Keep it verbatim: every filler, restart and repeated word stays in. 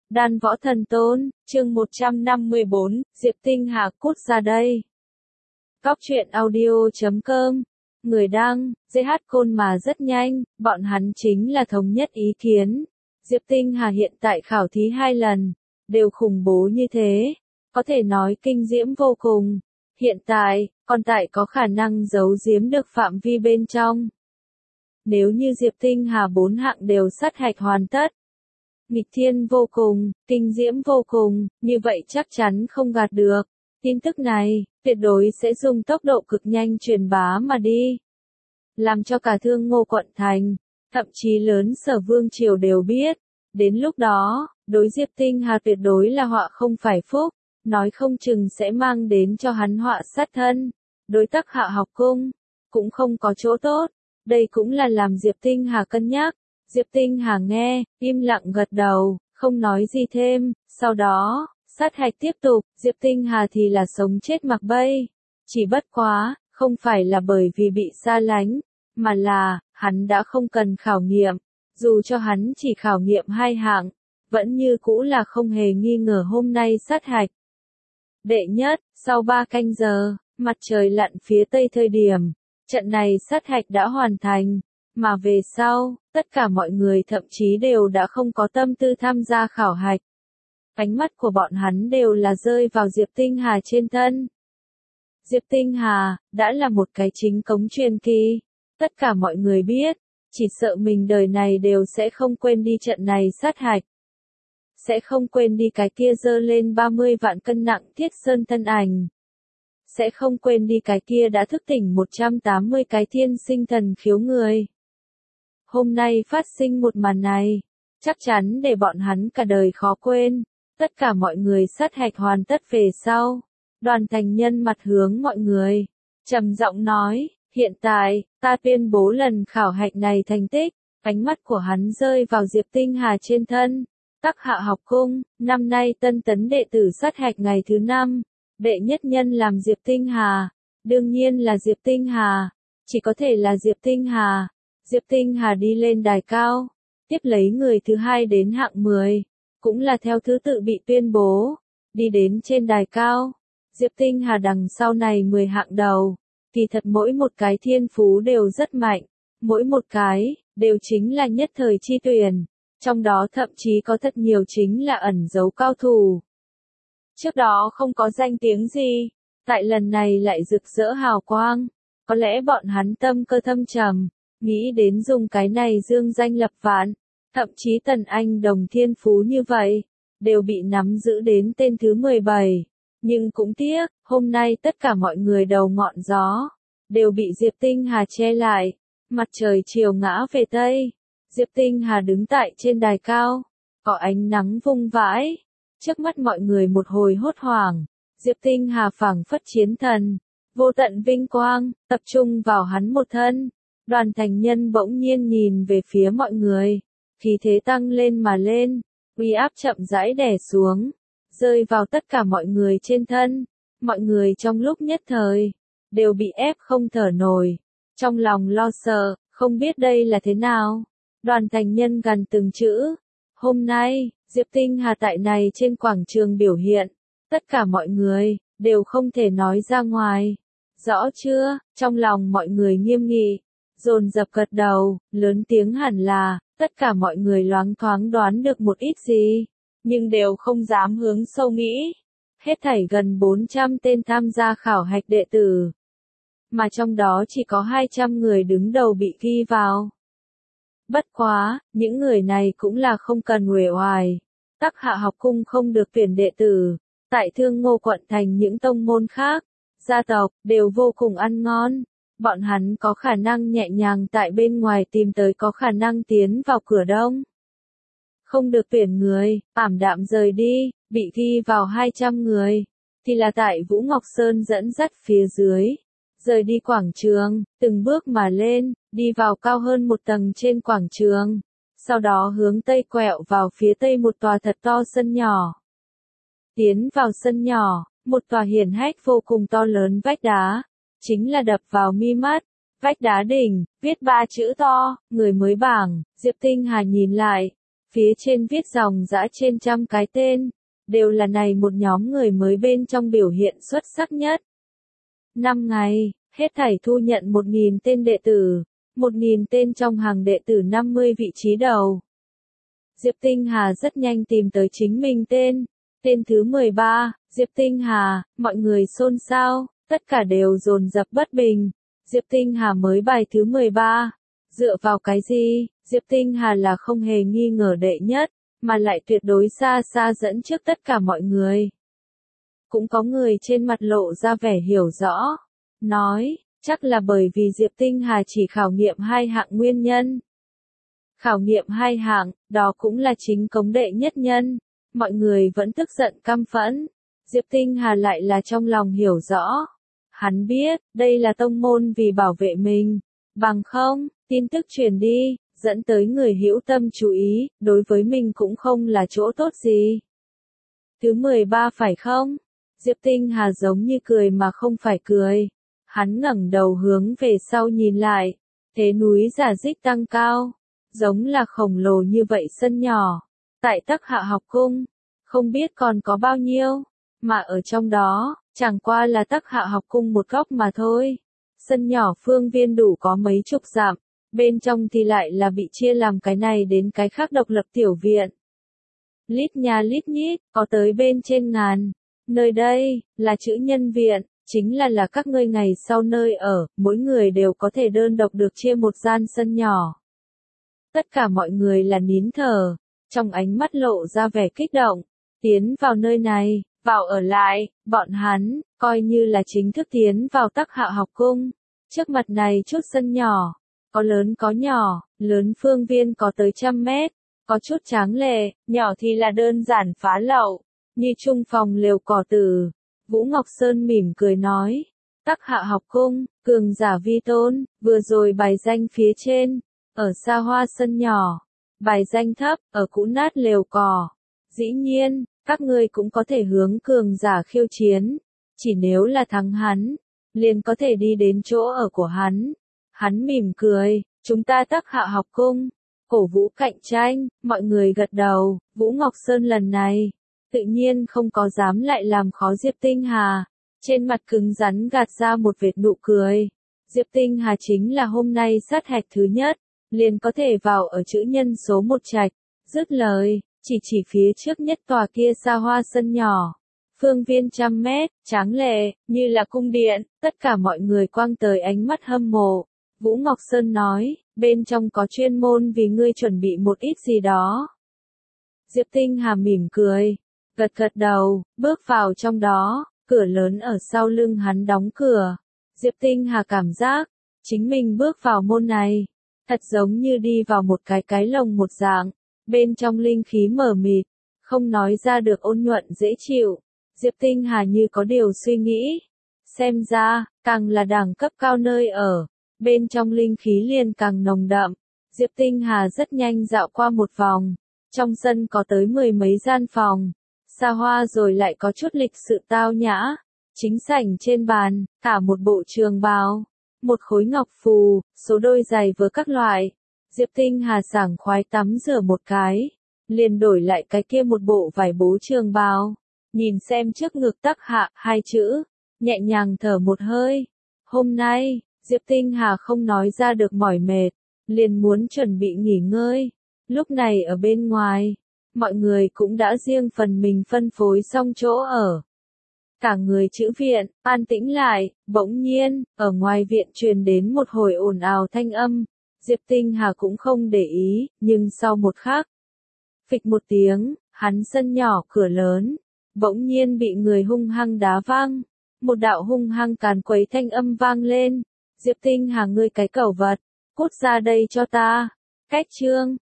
Đan Võ Thần Tôn, chương một trăm năm mươi bốn, Diệp Tinh Hà cút ra đây. Góc truyện audio chấm com, người đăng, giê hát Côn mà rất nhanh, bọn hắn chính là thống nhất ý kiến. Diệp Tinh Hà hiện tại khảo thí hai lần, đều khủng bố như thế, có thể nói kinh diễm vô cùng. Hiện tại, còn tại có khả năng giấu giếm được phạm vi bên trong. Nếu như Diệp Tinh Hà bốn hạng đều sát hạch hoàn tất, nghịch thiên vô cùng, kinh diễm vô cùng, như vậy chắc chắn không gạt được. Tin tức này, tuyệt đối sẽ dùng tốc độ cực nhanh truyền bá mà đi. Làm cho cả Thương Ngô quận thành, thậm chí lớn Sở Vương triều đều biết. Đến lúc đó, đối Diệp Tinh Hà tuyệt đối là họa không phải phúc, nói không chừng sẽ mang đến cho hắn họa sát thân. Đối Tắc Hạ học cung, cũng không có chỗ tốt. Đây cũng là làm Diệp Tinh Hà cân nhắc. Diệp Tinh Hà nghe, im lặng gật đầu, không nói gì thêm, sau đó, sát hạch tiếp tục, Diệp Tinh Hà thì là sống chết mặc bay. Chỉ bất quá, không phải là bởi vì bị xa lánh, mà là, hắn đã không cần khảo nghiệm, dù cho hắn chỉ khảo nghiệm hai hạng, vẫn như cũ là không hề nghi ngờ hôm nay sát hạch. Đệ nhất, sau ba canh giờ, mặt trời lặn phía tây thời điểm, trận này sát hạch đã hoàn thành. Mà về sau, tất cả mọi người thậm chí đều đã không có tâm tư tham gia khảo hạch. Ánh mắt của bọn hắn đều là rơi vào Diệp Tinh Hà trên thân. Diệp Tinh Hà, đã là một cái chính cống truyền kỳ. Tất cả mọi người biết, chỉ sợ mình đời này đều sẽ không quên đi trận này sát hạch. Sẽ không quên đi cái kia dơ lên ba mươi vạn cân nặng Thiết Sơn thân ảnh. Sẽ không quên đi cái kia đã thức tỉnh một trăm tám mươi cái thiên sinh thần khiếu người. Hôm nay phát sinh một màn này, chắc chắn để bọn hắn cả đời khó quên. Tất cả mọi người sát hạch hoàn tất về sau. Đoàn Thành Nhân mặt hướng mọi người, trầm giọng nói, hiện tại, ta tuyên bố lần khảo hạch này thành tích. Ánh mắt của hắn rơi vào Diệp Tinh Hà trên thân. Tắc Hạ học cung, năm nay tân tấn đệ tử sát hạch ngày thứ năm. Đệ nhất nhân làm Diệp Tinh Hà. Đương nhiên là Diệp Tinh Hà. Chỉ có thể là Diệp Tinh Hà. Diệp Tinh Hà đi lên đài cao, tiếp lấy người thứ hai đến hạng mười, cũng là theo thứ tự bị tuyên bố, đi đến trên đài cao. Diệp Tinh Hà đằng sau này mười hạng đầu, kỳ thật mỗi một cái thiên phú đều rất mạnh, mỗi một cái, đều chính là nhất thời chi tuyển, trong đó thậm chí có thật nhiều chính là ẩn giấu cao thủ. Trước đó không có danh tiếng gì, tại lần này lại rực rỡ hào quang, có lẽ bọn hắn tâm cơ thâm trầm. Nghĩ đến dùng cái này dương danh lập vạn, thậm chí Tần Anh đồng thiên phú như vậy, đều bị nắm giữ đến tên thứ mười bảy. Nhưng cũng tiếc, hôm nay tất cả mọi người đầu ngọn gió, đều bị Diệp Tinh Hà che lại. Mặt trời chiều ngã về Tây, Diệp Tinh Hà đứng tại trên đài cao, có ánh nắng vung vãi. Trước mắt mọi người một hồi hốt hoảng, Diệp Tinh Hà phảng phất chiến thần, vô tận vinh quang, tập trung vào hắn một thân. Đoàn Thành Nhân bỗng nhiên nhìn về phía mọi người, khí thế tăng lên mà lên, uy áp chậm rãi đè xuống, rơi vào tất cả mọi người trên thân. Mọi người trong lúc nhất thời, đều bị ép không thở nổi, trong lòng lo sợ, không biết đây là thế nào. Đoàn Thành Nhân gần từng chữ, hôm nay, Diệp Tinh Hà tại này trên quảng trường biểu hiện, tất cả mọi người, đều không thể nói ra ngoài. Rõ chưa, trong lòng mọi người nghiêm nghị. Dồn dập gật đầu, lớn tiếng hẳn là, tất cả mọi người loáng thoáng đoán được một ít gì, nhưng đều không dám hướng sâu nghĩ. Hết thảy gần bốn trăm tên tham gia khảo hạch đệ tử, mà trong đó chỉ có hai trăm người đứng đầu bị ghi vào. Bất quá, những người này cũng là không cần uể oải. Tắc Hạ học cung không được tuyển đệ tử, tại Thương Ngô quận thành những tông môn khác, gia tộc, đều vô cùng ăn ngon. Bọn hắn có khả năng nhẹ nhàng tại bên ngoài tìm tới có khả năng tiến vào cửa đông. Không được tuyển người, ảm đạm rời đi, bị ghi vào hai trăm người, thì là tại Vũ Ngọc Sơn dẫn dắt phía dưới. Rời đi quảng trường, từng bước mà lên, đi vào cao hơn một tầng trên quảng trường. Sau đó hướng tây quẹo vào phía tây một tòa thật to sân nhỏ. Tiến vào sân nhỏ, một tòa hiển hách vô cùng to lớn vách đá. Chính là đập vào mi mắt, vách đá đỉnh, viết ba chữ to, người mới bảng. Diệp Tinh Hà nhìn lại, Phía trên viết dòng dã trên trăm cái tên, đều là này một nhóm người mới bên trong biểu hiện xuất sắc nhất. Năm ngày, hết thảy thu nhận một nghìn tên đệ tử, một nghìn tên trong hàng đệ tử năm mươi vị trí đầu. Diệp Tinh Hà rất nhanh tìm tới chính mình tên, tên thứ mười ba, Diệp Tinh Hà, mọi người xôn xao, tất cả đều dồn dập bất bình. Diệp Tinh Hà mới bài thứ mười ba, dựa vào cái gì, Diệp Tinh Hà là không hề nghi ngờ đệ nhất, mà lại tuyệt đối xa xa dẫn trước tất cả mọi người. Cũng có người trên mặt lộ ra vẻ hiểu rõ, nói, chắc là bởi vì Diệp Tinh Hà chỉ khảo nghiệm hai hạng nguyên nhân. Khảo nghiệm hai hạng, đó cũng là chính cống đệ nhất nhân, mọi người vẫn tức giận căm phẫn. Diệp Tinh Hà lại là trong lòng hiểu rõ. Hắn biết, đây là tông môn vì bảo vệ mình, bằng không, tin tức truyền đi, dẫn tới người hữu tâm chú ý, đối với mình cũng không là chỗ tốt gì. Thứ mười ba phải không? Diệp Tinh Hà giống như cười mà không phải cười. Hắn ngẩng đầu hướng về sau nhìn lại, thế núi Giả Dích tăng cao, giống là khổng lồ như vậy sân nhỏ. Tại Tắc Hạ học cung, không biết còn có bao nhiêu, mà ở trong đó, chẳng qua là Tắc Hạ học cung một góc mà thôi. Sân nhỏ phương viên đủ có mấy chục dặm, bên trong thì lại là bị chia làm cái này đến cái khác độc lập tiểu viện. Lít nhà lít nhít, có tới bên trên ngàn. Nơi đây, là chữ nhân viện, chính là là các ngươi ngày sau nơi ở, mỗi người đều có thể đơn độc được chia một gian sân nhỏ. Tất cả mọi người là nín thở, trong ánh mắt lộ ra vẻ kích động, tiến vào nơi này, vào ở lại, bọn hắn, coi như là chính thức tiến vào Tắc Hạ học cung. Trước mặt này chút sân nhỏ, có lớn có nhỏ, lớn phương viên có tới trăm mét, có chút tráng lệ, nhỏ thì là đơn giản phá lậu, như trung phòng lều cỏ tử. Vũ Ngọc Sơn mỉm cười nói, Tắc Hạ học cung, cường giả vi tôn, vừa rồi bài danh phía trên, ở xa hoa sân nhỏ, bài danh thấp, ở cũ nát lều cỏ. Dĩ nhiên, các ngươi cũng có thể hướng cường giả khiêu chiến, chỉ nếu là thắng hắn, liền có thể đi đến chỗ ở của hắn. Hắn mỉm cười, chúng ta Tắc Hạ học cung, cổ vũ cạnh tranh, mọi người gật đầu. Vũ Ngọc Sơn lần này, tự nhiên không có dám lại làm khó Diệp Tinh Hà, trên mặt cứng rắn gạt ra một vệt nụ cười. Diệp Tinh Hà chính là hôm nay sát hạch thứ nhất, liền có thể vào ở chữ nhân số một trạch. Dứt lời, chỉ chỉ phía trước nhất tòa kia xa hoa sân nhỏ, phương viên trăm mét, tráng lệ, như là cung điện, tất cả mọi người quang tới ánh mắt hâm mộ. Vũ Ngọc Sơn nói, bên trong có chuyên môn vì ngươi chuẩn bị một ít gì đó. Diệp Tinh Hà mỉm cười, gật gật đầu, bước vào trong đó, cửa lớn ở sau lưng hắn đóng cửa. Diệp Tinh Hà cảm giác, chính mình bước vào môn này, thật giống như đi vào một cái cái lồng một dạng, bên trong linh khí mờ mịt, không nói ra được ôn nhuận dễ chịu. Diệp Tinh Hà như có điều suy nghĩ, xem ra, càng là đẳng cấp cao nơi ở, bên trong linh khí liền càng nồng đậm. Diệp Tinh Hà rất nhanh dạo qua một vòng, trong sân có tới mười mấy gian phòng, xa hoa rồi lại có chút lịch sự tao nhã. Chính sảnh trên bàn, cả một bộ trường bào, một khối ngọc phù, số đôi giày với các loại. Diệp Tinh Hà sảng khoái tắm rửa một cái, liền đổi lại cái kia một bộ vải bố trường bào, nhìn xem trước ngực Tắc Hạ hai chữ, nhẹ nhàng thở một hơi. Hôm nay, Diệp Tinh Hà không nói ra được mỏi mệt, liền muốn chuẩn bị nghỉ ngơi. Lúc này ở bên ngoài, mọi người cũng đã riêng phần mình phân phối xong chỗ ở. Cả người chữ viện, an tĩnh lại, bỗng nhiên, ở ngoài viện truyền đến một hồi ồn ào thanh âm. Diệp Tinh Hà cũng không để ý, nhưng sau một khắc, phịch một tiếng, hắn sân nhỏ cửa lớn, bỗng nhiên bị người hung hăng đá văng. Một đạo hung hăng càn quấy thanh âm vang lên. Diệp Tinh Hà, ngươi cái cẩu vật, cút ra đây cho ta. Cách chương